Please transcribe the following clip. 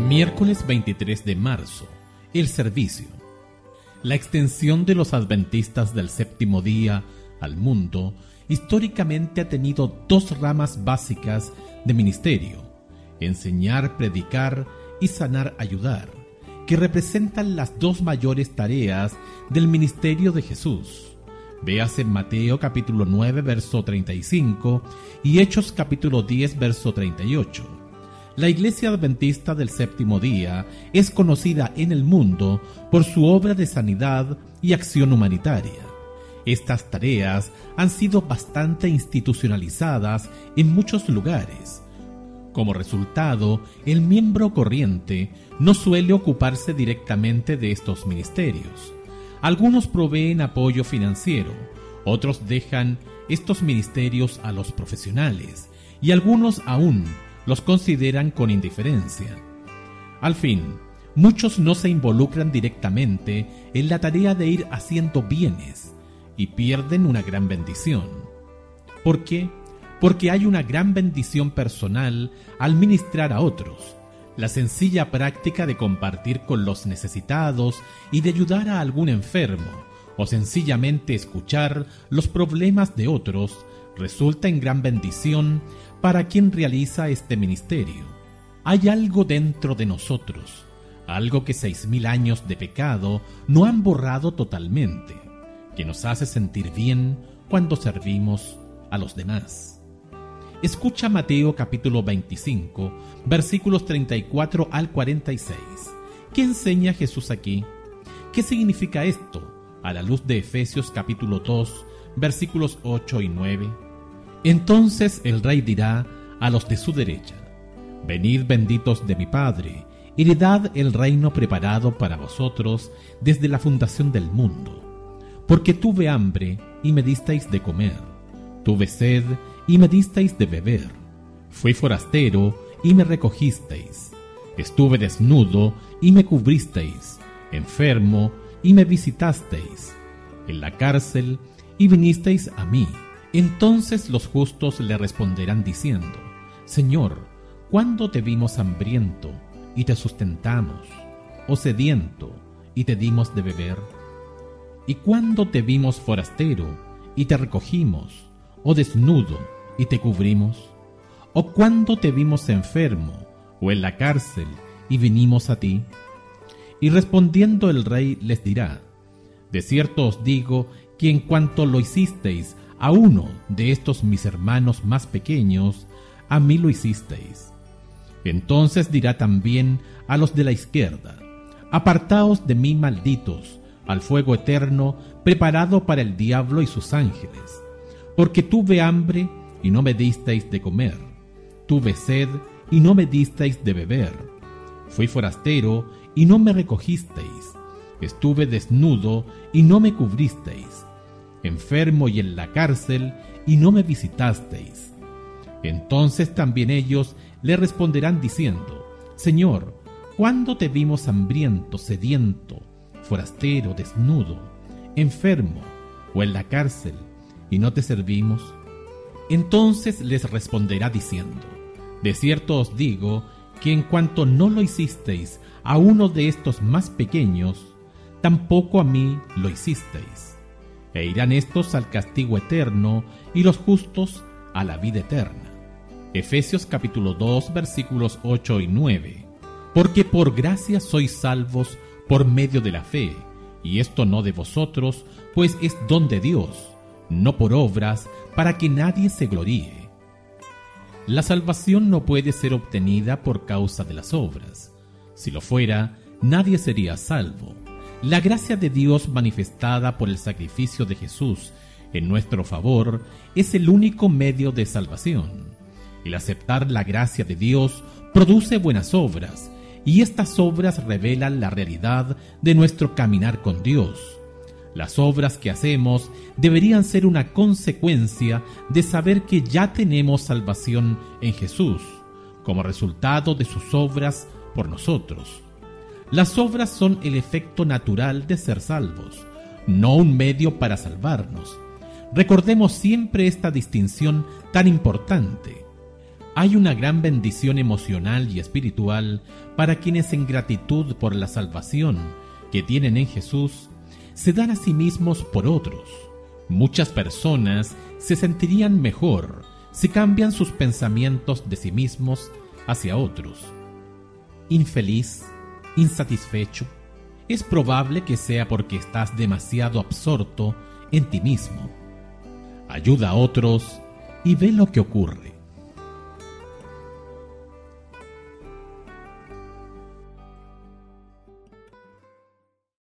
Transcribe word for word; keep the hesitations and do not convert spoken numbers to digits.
Miércoles veintitrés de marzo. El servicio. La extensión de los adventistas del séptimo día al mundo históricamente ha tenido dos ramas básicas de ministerio: enseñar, predicar y sanar, ayudar, que representan las dos mayores tareas del ministerio de Jesús. Véase en Mateo capítulo nueve, verso treinta y cinco y Hechos capítulo diez, verso treinta y ocho. La Iglesia Adventista del Séptimo Día es conocida en el mundo por su obra de sanidad y acción humanitaria. Estas tareas han sido bastante institucionalizadas en muchos lugares. Como resultado, el miembro corriente no suele ocuparse directamente de estos ministerios. Algunos proveen apoyo financiero, otros dejan estos ministerios a los profesionales y algunos aún los consideran con indiferencia. Al fin, muchos no se involucran directamente en la tarea de ir haciendo bienes y pierden una gran bendición. ¿Por qué? Porque hay una gran bendición personal al ministrar a otros. La sencilla práctica de compartir con los necesitados y de ayudar a algún enfermo, o sencillamente escuchar los problemas de otros, resulta en gran bendición para quien realiza este ministerio. Hay algo dentro de nosotros, algo que seis mil años de pecado no han borrado totalmente, que nos hace sentir bien cuando servimos a los demás. Escucha Mateo capítulo veinticinco, versículos treinta y cuatro al cuarenta y seis. ¿Qué enseña Jesús aquí? ¿Qué significa esto a la luz de Efesios capítulo dos, versículos ocho y nueve? Entonces el rey dirá a los de su derecha: venid, benditos de mi Padre, heredad el reino preparado para vosotros desde la fundación del mundo. Porque tuve hambre y me disteis de comer, tuve sed y me disteis de beber, fui forastero y me recogisteis, estuve desnudo y me cubristeis, enfermo y me visitasteis, en la cárcel y vinisteis a mí. Entonces los justos le responderán diciendo: Señor, ¿cuándo te vimos hambriento y te sustentamos, o sediento y te dimos de beber? ¿Y cuándo te vimos forastero y te recogimos, o desnudo y te cubrimos? ¿O cuándo te vimos enfermo o en la cárcel y vinimos a ti? Y respondiendo el rey les dirá: de cierto os digo que en cuanto lo hicisteis a uno de estos mis hermanos más pequeños, a mí lo hicisteis. Entonces dirá también a los de la izquierda: apartaos de mí, malditos, al fuego eterno preparado para el diablo y sus ángeles. Porque tuve hambre y no me disteis de comer, tuve sed y no me disteis de beber, fui forastero y no me recogisteis, estuve desnudo y no me cubristeis, enfermo y en la cárcel y no me visitasteis. Entonces también ellos le responderán diciendo: Señor, ¿cuándo te vimos hambriento, sediento, forastero, desnudo, enfermo o en la cárcel y no te servimos? Entonces les responderá diciendo: de cierto os digo que en cuanto no lo hicisteis a uno de estos más pequeños, tampoco a mí lo hicisteis. E irán estos al castigo eterno y los justos a la vida eterna. Efesios capítulo dos, versículos ocho y nueve. Porque por gracia sois salvos por medio de la fe, y esto no de vosotros, pues es don de Dios, no por obras, para que nadie se gloríe. La salvación no puede ser obtenida por causa de las obras. Si lo fuera, nadie sería salvo. La gracia de Dios manifestada por el sacrificio de Jesús en nuestro favor es el único medio de salvación. El aceptar la gracia de Dios produce buenas obras, y estas obras revelan la realidad de nuestro caminar con Dios. Las obras que hacemos deberían ser una consecuencia de saber que ya tenemos salvación en Jesús, como resultado de sus obras por nosotros. Las obras son el efecto natural de ser salvos, no un medio para salvarnos. Recordemos siempre esta distinción tan importante. hay una gran bendición emocional y espiritual para quienes en gratitud por la salvación que tienen en Jesús, se dan a sí mismos por otros. Muchas personas se sentirían mejor si cambian sus pensamientos de sí mismos hacia otros. Infeliz, insatisfecho, es probable que sea porque estás demasiado absorto en ti mismo. Ayuda a otros y ve lo que ocurre.